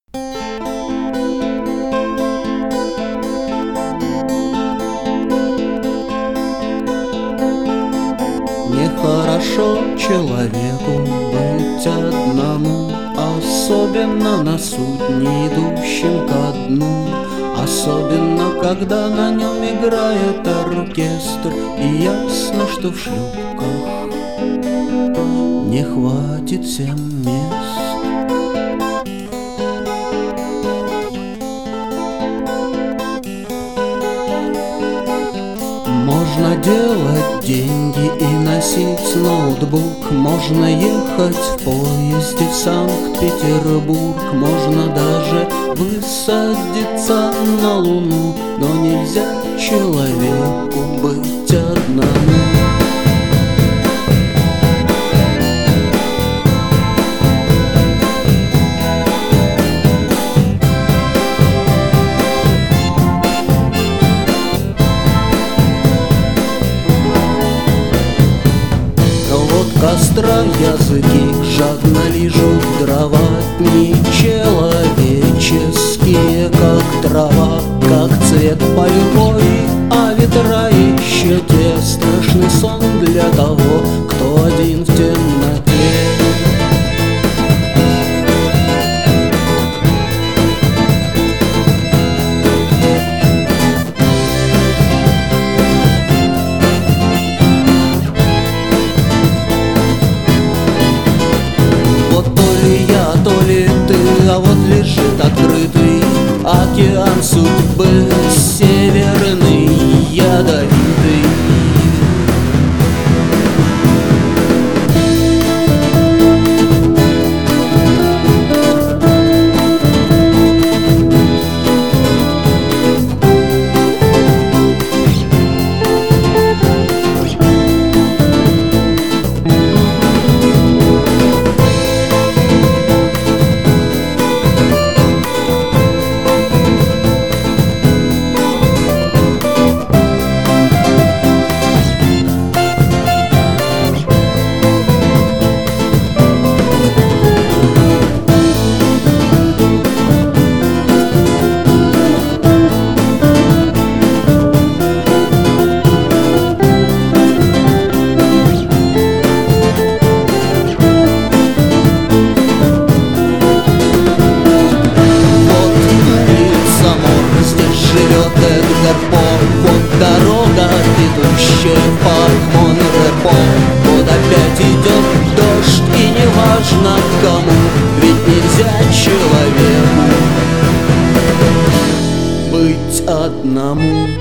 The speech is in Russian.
Нехорошо человеку быть одному, особенно на судне, идущем ко дну. Особенно, когда на нем играет оркестр, и ясно, что в шлюпках не хватит всем мест. Можно делать деньги и носить ноутбук, можно ехать в поезде в Санкт-Петербург, можно даже высадиться на Луну, но нельзя человеку быть одному. Костра языки жадно лижут дрова, дни человеческие, как трава, как цвет полевой, а ветра еще те страшный сон для того, кто один в темноте. А вот лежит открытый океан судьбы, северный, ядовитый. Вот дорога, ведущая в парк Монрепо. Вот опять идет дождь, и неважно кому, ведь нельзя человеку быть одному.